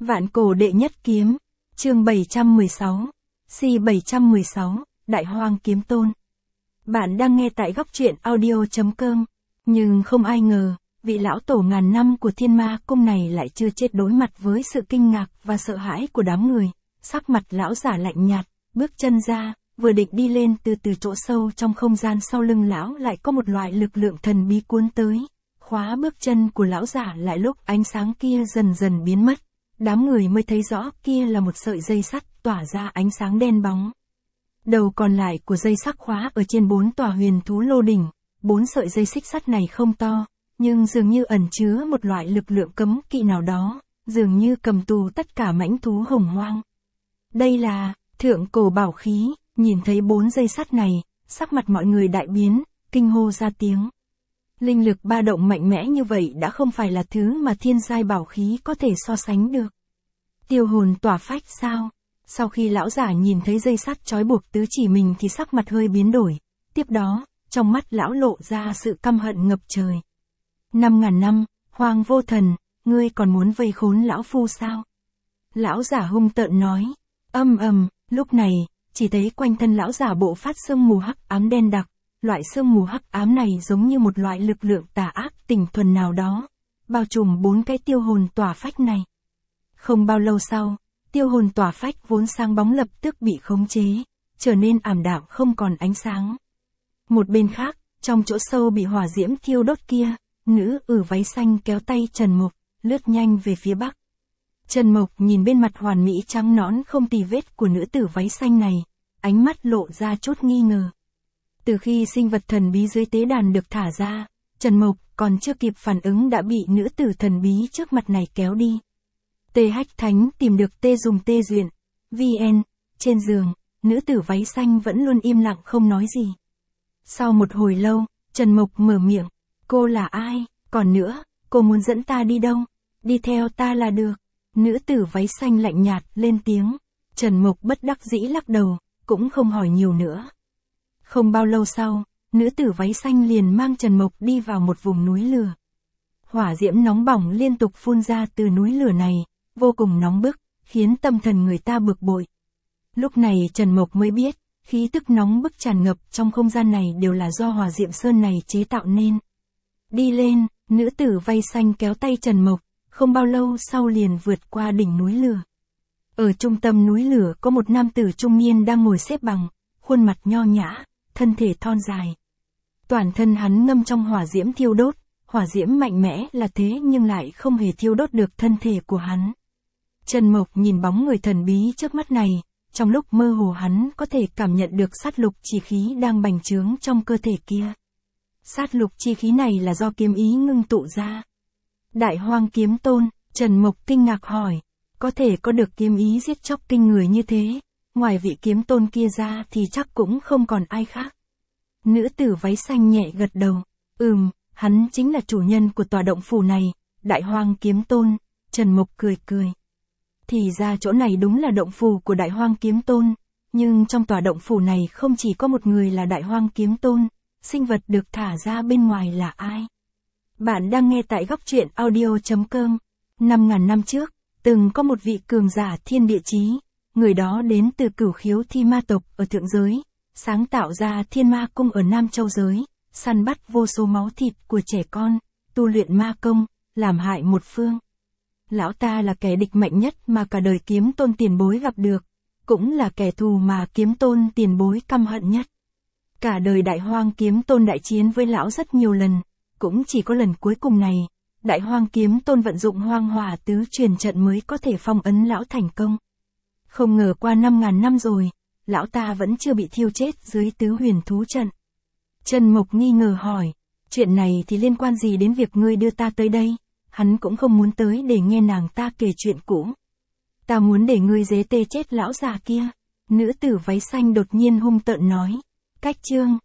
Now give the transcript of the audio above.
Vạn cổ đệ nhất kiếm, chương 716, C716, Đại Hoang Kiếm Tôn. Bạn đang nghe tại góc truyện audio.com, nhưng không ai ngờ, vị lão tổ ngàn năm của Thiên Ma Cung này lại chưa chết đối mặt với sự kinh ngạc và sợ hãi của đám người. Sắc mặt lão giả lạnh nhạt, bước chân ra, vừa định đi lên từ chỗ sâu trong không gian sau lưng lão lại có một loại lực lượng thần bí cuốn tới. Khóa bước chân của lão giả lại lúc ánh sáng kia dần dần biến mất. Đám người mới thấy rõ kia là một sợi dây sắt tỏa ra ánh sáng đen bóng. Đầu còn lại của dây sắt khóa ở trên 4 tòa huyền thú lô đỉnh. 4 sợi dây xích sắt này không to, nhưng dường như ẩn chứa một loại lực lượng cấm kỵ nào đó, dường như cầm tù tất cả mãnh thú hồng hoang. Đây là thượng cổ bảo khí. Nhìn thấy 4 dây sắt này, sắc mặt mọi người đại biến, kinh hô ra tiếng. Linh lực ba động mạnh mẽ như vậy đã không phải là thứ mà thiên giai bảo khí có thể so sánh được. Tiêu hồn tỏa phách sao? Sau khi lão giả nhìn thấy dây sắt trói buộc tứ chỉ mình thì sắc mặt hơi biến đổi. Tiếp đó, trong mắt lão lộ ra sự căm hận ngập trời. 5.000 năm, Hoàng Vô Thần, ngươi còn muốn vây khốn lão phu sao? Lão giả hung tợn nói. Lúc này, chỉ thấy quanh thân lão giả bộ phát sương mù hắc ám đen đặc. Loại sương mù hắc ám này giống như một loại lực lượng tà ác tinh thuần nào đó, bao trùm 4 cái tiêu hồn tỏa phách này. Không bao lâu sau, tiêu hồn tỏa phách vốn sáng bóng lập tức bị khống chế, trở nên ảm đạm không còn ánh sáng. Một bên khác, trong chỗ sâu bị hỏa diễm thiêu đốt kia, nữ váy xanh kéo tay Trần Mộc, lướt nhanh về phía bắc. Trần Mộc nhìn bên mặt hoàn mỹ trắng nõn không tì vết của nữ tử váy xanh này, ánh mắt lộ ra chút nghi ngờ. Từ khi sinh vật thần bí dưới tế đàn được thả ra, Trần Mộc còn chưa kịp phản ứng đã bị nữ tử thần bí trước mặt này kéo đi. Tê Hách Thánh tìm được tê dùng tê duyện, VN, trên giường, nữ tử váy xanh vẫn luôn im lặng không nói gì. Sau một hồi lâu, Trần Mộc mở miệng, cô là ai, còn nữa, cô muốn dẫn ta đi đâu, đi theo ta là được. Nữ tử váy xanh lạnh nhạt lên tiếng, Trần Mộc bất đắc dĩ lắc đầu, cũng không hỏi nhiều nữa. Không bao lâu sau, nữ tử váy xanh liền mang Trần Mộc đi vào một vùng núi lửa. Hỏa diễm nóng bỏng liên tục phun ra từ núi lửa này, vô cùng nóng bức, khiến tâm thần người ta bực bội. Lúc này Trần Mộc mới biết, khí tức nóng bức tràn ngập trong không gian này đều là do hỏa diệm sơn này chế tạo nên. Đi lên, nữ tử váy xanh kéo tay Trần Mộc, không bao lâu sau liền vượt qua đỉnh núi lửa. Ở trung tâm núi lửa có một nam tử trung niên đang ngồi xếp bằng, khuôn mặt nho nhã, thân thể thon dài. Toàn thân hắn ngâm trong hỏa diễm thiêu đốt, hỏa diễm mạnh mẽ là thế nhưng lại không hề thiêu đốt được thân thể của hắn. Trần Mộc nhìn bóng người thần bí trước mắt này, trong lúc mơ hồ hắn có thể cảm nhận được sát lục chi khí đang bành trướng trong cơ thể kia. Sát lục chi khí này là do kiếm ý ngưng tụ ra. Đại Hoang Kiếm Tôn, Trần Mộc kinh ngạc hỏi, có thể có được kiếm ý giết chóc kinh người như thế, ngoài vị kiếm tôn kia ra thì chắc cũng không còn ai khác. Nữ tử váy xanh nhẹ gật đầu, hắn chính là chủ nhân của tòa động phủ này, Đại Hoang Kiếm Tôn. Trần Mộc cười. Thì ra chỗ này đúng là động phủ của Đại Hoang Kiếm Tôn, nhưng trong tòa động phủ này không chỉ có một người là Đại Hoang Kiếm Tôn, sinh vật được thả ra bên ngoài là ai? Bạn đang nghe tại góc truyện audio.com. 5.000 năm trước, từng có một vị cường giả thiên địa chí, người đó đến từ Cửu Khiếu Thi Ma tộc ở thượng giới, sáng tạo ra Thiên Ma Cung ở Nam Châu giới, săn bắt vô số máu thịt của trẻ con, tu luyện ma công, làm hại một phương. Lão ta là kẻ địch mạnh nhất mà cả đời kiếm tôn tiền bối gặp được, cũng là kẻ thù mà kiếm tôn tiền bối căm hận nhất. Cả đời Đại Hoang Kiếm Tôn đại chiến với lão rất nhiều lần, cũng chỉ có lần cuối cùng này, Đại Hoang Kiếm Tôn vận dụng Hoang Hỏa Tứ Truyền trận mới có thể phong ấn lão thành công. Không ngờ qua 5.000 năm rồi, lão ta vẫn chưa bị thiêu chết dưới Tứ Huyền Thú trận. Trần Mộc nghi ngờ hỏi, chuyện này thì liên quan gì đến việc ngươi đưa ta tới đây? Hắn cũng không muốn tới để nghe nàng ta kể chuyện cũ. Ta muốn để ngươi dế tê chết lão già kia. Nữ tử váy xanh đột nhiên hung tợn nói. Cách chương